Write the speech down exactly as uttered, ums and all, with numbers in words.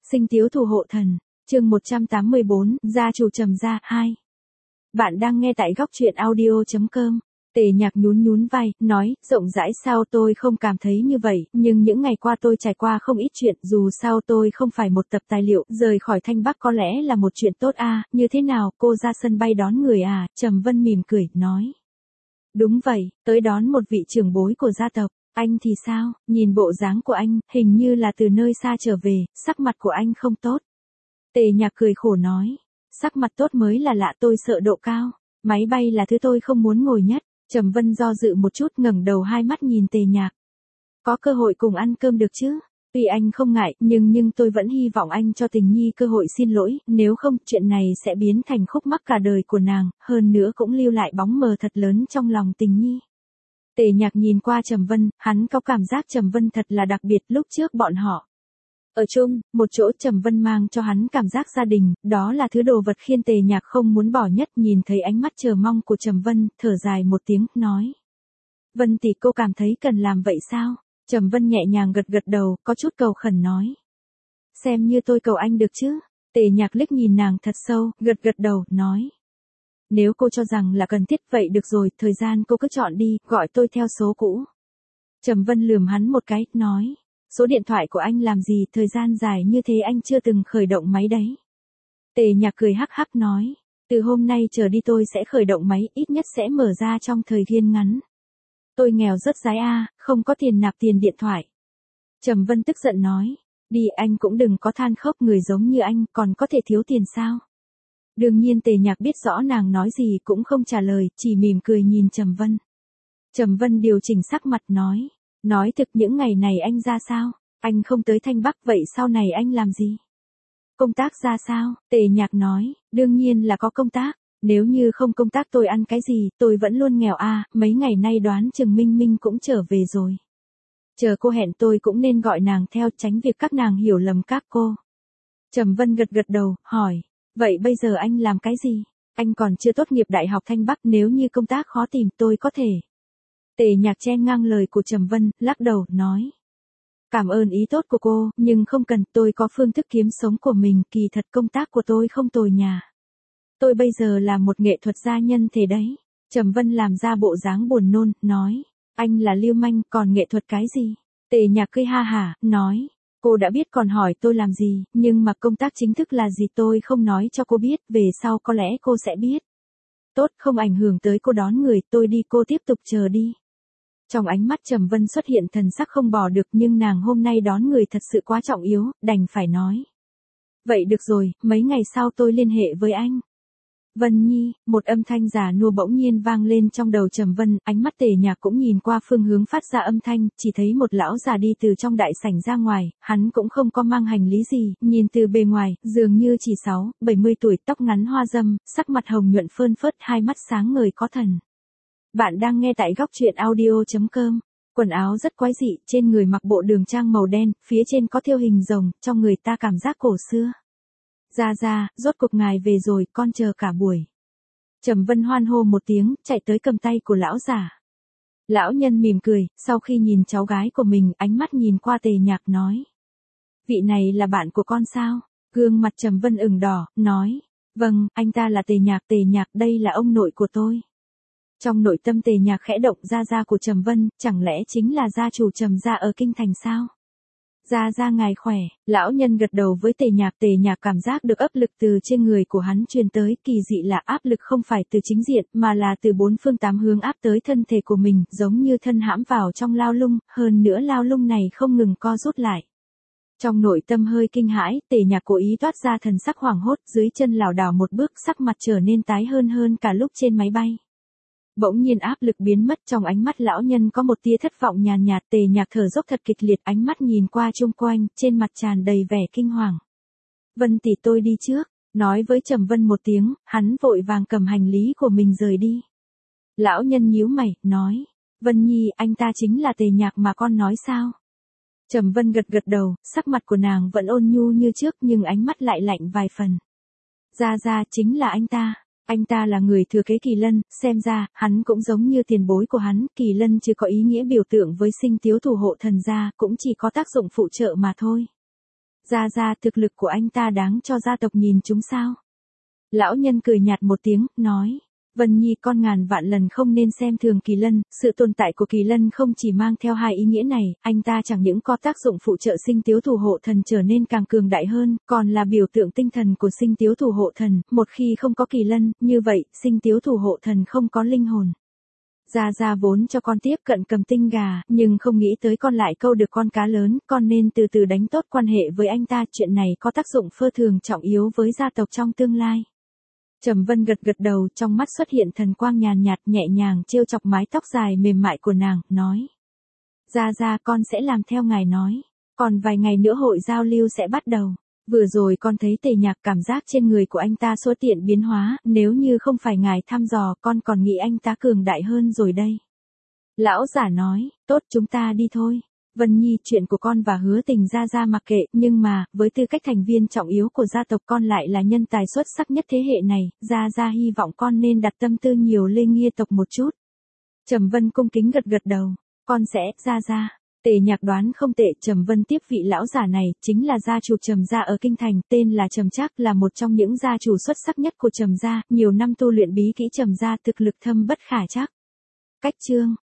Sinh tiếu thủ hộ thần, chương một trăm tám mươi bốn, gia chủ Trầm gia, hai. Bạn đang nghe tại góc truyện audio chấm com. Tề Nhạc nhún nhún vai, nói, rộng rãi sao tôi không cảm thấy như vậy, nhưng những ngày qua tôi trải qua không ít chuyện, dù sao tôi không phải một tập tài liệu, rời khỏi Thanh Bắc có lẽ là một chuyện tốt à, như thế nào, cô ra sân bay đón người à, Trầm Vân mỉm cười, nói. Đúng vậy, tới đón một vị trưởng bối của gia tộc. Anh thì sao, nhìn bộ dáng của anh, hình như là từ nơi xa trở về, sắc mặt của anh không tốt. Tề Nhạc cười khổ nói, sắc mặt tốt mới là lạ, tôi sợ độ cao, máy bay là thứ tôi không muốn ngồi nhất. Trầm Vân do dự một chút, ngẩng đầu hai mắt nhìn Tề Nhạc. Có cơ hội cùng ăn cơm được chứ? Tuy anh không ngại, nhưng nhưng tôi vẫn hy vọng anh cho Tình Nhi cơ hội xin lỗi, nếu không, chuyện này sẽ biến thành khúc mắc cả đời của nàng, hơn nữa cũng lưu lại bóng mờ thật lớn trong lòng Tình Nhi. Tề Nhạc nhìn qua Trầm Vân, hắn có cảm giác Trầm Vân thật là đặc biệt, lúc trước bọn họ ở chung, một chỗ, Trầm Vân mang cho hắn cảm giác gia đình, đó là thứ đồ vật khiến Tề Nhạc không muốn bỏ nhất. Nhìn thấy ánh mắt chờ mong của Trầm Vân, thở dài một tiếng, nói. Vân tỷ, cô cảm thấy cần làm vậy sao? Trầm Vân nhẹ nhàng gật gật đầu, có chút cầu khẩn nói. Xem như tôi cầu anh được chứ? Tề Nhạc liếc nhìn nàng thật sâu, gật gật đầu, nói. Nếu cô cho rằng là cần thiết vậy được rồi, thời gian cô cứ chọn đi, gọi tôi theo số cũ. Trầm Vân lườm hắn một cái, nói. Số điện thoại của anh làm gì, thời gian dài như thế anh chưa từng khởi động máy đấy. Tề Nhạc cười hắc hắc nói, từ hôm nay trở đi tôi sẽ khởi động máy, ít nhất sẽ mở ra trong thời gian ngắn. Tôi nghèo rất dái a, không có tiền nạp tiền điện thoại. Trầm Vân tức giận nói, đi anh cũng đừng có than khóc, người giống như anh còn có thể thiếu tiền sao? Đương nhiên Tề Nhạc biết rõ nàng nói gì cũng không trả lời, chỉ mỉm cười nhìn Trầm Vân. Trầm Vân điều chỉnh sắc mặt nói. Nói thực những ngày này anh ra sao? Anh không tới Thanh Bắc, vậy sau này anh làm gì? Công tác ra sao? Tề Nhạc nói, đương nhiên là có công tác. Nếu như không công tác tôi ăn cái gì, tôi vẫn luôn nghèo a. Mấy ngày nay đoán chừng Minh Minh cũng trở về rồi. Chờ cô hẹn tôi cũng nên gọi nàng theo, tránh việc các nàng hiểu lầm các cô. Trầm Vân gật gật đầu, hỏi, vậy bây giờ anh làm cái gì? Anh còn chưa tốt nghiệp Đại học Thanh Bắc, nếu như công tác khó tìm tôi có thể. Tề Nhạc chen ngang lời của Trầm Vân, lắc đầu, nói. Cảm ơn ý tốt của cô, nhưng không cần, tôi có phương thức kiếm sống của mình, kỳ thật công tác của tôi không tồi nhà. Tôi bây giờ là một nghệ thuật gia nhân thể đấy. Trầm Vân làm ra bộ dáng buồn nôn, nói. Anh là lưu manh, còn nghệ thuật cái gì? Tề Nhạc cười ha hả, nói. Cô đã biết còn hỏi tôi làm gì, nhưng mà công tác chính thức là gì tôi không nói cho cô biết, về sau có lẽ cô sẽ biết. Tốt, không ảnh hưởng tới cô đón người, tôi đi, cô tiếp tục chờ đi. Trong ánh mắt Trầm Vân xuất hiện thần sắc không bỏ được, nhưng nàng hôm nay đón người thật sự quá trọng yếu, đành phải nói. Vậy được rồi, mấy ngày sau tôi liên hệ với anh. Vân Nhi, một âm thanh giả nua bỗng nhiên vang lên trong đầu Trầm Vân, ánh mắt Tề Nhạc cũng nhìn qua phương hướng phát ra âm thanh, chỉ thấy một lão già đi từ trong đại sảnh ra ngoài, hắn cũng không có mang hành lý gì, nhìn từ bề ngoài, dường như chỉ sáu, bảy mươi tuổi, tóc ngắn hoa dâm, sắc mặt hồng nhuận phơn phớt, hai mắt sáng ngời có thần. Bạn đang nghe tại góc truyện audio chấm com. Quần áo rất quái dị, trên người mặc bộ đường trang màu đen, phía trên có thêu hình rồng, cho người ta cảm giác cổ xưa. Ra ra, rốt cuộc ngài về rồi, con chờ cả buổi. Trầm Vân hoan hô một tiếng, chạy tới cầm tay của lão giả. Lão nhân mỉm cười, sau khi nhìn cháu gái của mình, ánh mắt nhìn qua Tề Nhạc nói. Vị này là bạn của con sao? Gương mặt Trầm Vân ửng đỏ, nói. Vâng, anh ta là Tề Nhạc, Tề Nhạc, đây là ông nội của tôi. Trong nội tâm Tề Nhạc khẽ động, gia gia của Trầm Vân, chẳng lẽ chính là gia chủ Trầm gia ở kinh thành sao? Gia gia ngài khỏe, lão nhân gật đầu với Tề Nhạc, Tề Nhạc cảm giác được áp lực từ trên người của hắn truyền tới, kỳ dị là áp lực không phải từ chính diện, mà là từ bốn phương tám hướng áp tới thân thể của mình, giống như thân hãm vào trong lao lung, hơn nữa lao lung này không ngừng co rút lại. Trong nội tâm hơi kinh hãi, Tề Nhạc cố ý toát ra thần sắc hoảng hốt, dưới chân lảo đảo một bước, sắc mặt trở nên tái hơn hơn cả lúc trên máy bay. Bỗng nhiên áp lực biến mất, trong ánh mắt lão nhân có một tia thất vọng nhàn nhạt, Tề Nhạc thở dốc thật kịch liệt, ánh mắt nhìn qua chung quanh, trên mặt tràn đầy vẻ kinh hoàng. Vân tỷ, tôi đi trước, nói với Trầm Vân một tiếng, hắn vội vàng cầm hành lý của mình rời đi. Lão nhân nhíu mày, nói, Vân Nhi, anh ta chính là Tề Nhạc mà con nói sao? Trầm Vân gật gật đầu, sắc mặt của nàng vẫn ôn nhu như trước nhưng ánh mắt lại lạnh vài phần. Ra ra, chính là anh ta. Anh ta là người thừa kế Kỳ Lân, xem ra, hắn cũng giống như tiền bối của hắn, Kỳ Lân chỉ có ý nghĩa biểu tượng với sinh tiếu thủ hộ thần gia, cũng chỉ có tác dụng phụ trợ mà thôi. Gia Gia, thực lực của anh ta đáng cho gia tộc nhìn chúng sao? Lão nhân cười nhạt một tiếng, nói. Vân Nhi, con ngàn vạn lần không nên xem thường Kỳ Lân, sự tồn tại của Kỳ Lân không chỉ mang theo hai ý nghĩa này, anh ta chẳng những có tác dụng phụ trợ sinh tiếu thủ hộ thần trở nên càng cường đại hơn, còn là biểu tượng tinh thần của sinh tiếu thủ hộ thần, một khi không có Kỳ Lân, như vậy, sinh tiếu thủ hộ thần không có linh hồn. Gia Gia vốn cho con tiếp cận cầm tinh gà, nhưng không nghĩ tới con lại câu được con cá lớn, con nên từ từ đánh tốt quan hệ với anh ta, chuyện này có tác dụng phi thường trọng yếu với gia tộc trong tương lai. Trầm Vân gật gật đầu, trong mắt xuất hiện thần quang nhàn nhạt, nhẹ nhàng trêu chọc mái tóc dài mềm mại của nàng, nói. Gia Gia, con sẽ làm theo ngài nói, còn vài ngày nữa hội giao lưu sẽ bắt đầu. Vừa rồi con thấy Tề Nhạc cảm giác trên người của anh ta xuất hiện biến hóa, nếu như không phải ngài thăm dò, con còn nghĩ anh ta cường đại hơn rồi đây. Lão giả nói, tốt, chúng ta đi thôi. Vân Nhi, chuyện của con và Hứa Tình Gia Gia mặc kệ, nhưng mà, với tư cách thành viên trọng yếu của gia tộc, con lại là nhân tài xuất sắc nhất thế hệ này, Gia Gia hy vọng con nên đặt tâm tư nhiều lên Nghia tộc một chút. Trầm Vân cung kính gật gật đầu, con sẽ, Gia Gia. Tề Nhạc đoán không tệ, Trầm Vân tiếp vị lão giả này, chính là gia chủ Trầm gia ở kinh thành, tên là Trầm Trác, là một trong những gia chủ xuất sắc nhất của Trầm gia, nhiều năm tu luyện bí kỹ Trầm gia, thực lực thâm bất khả trắc. Cách chương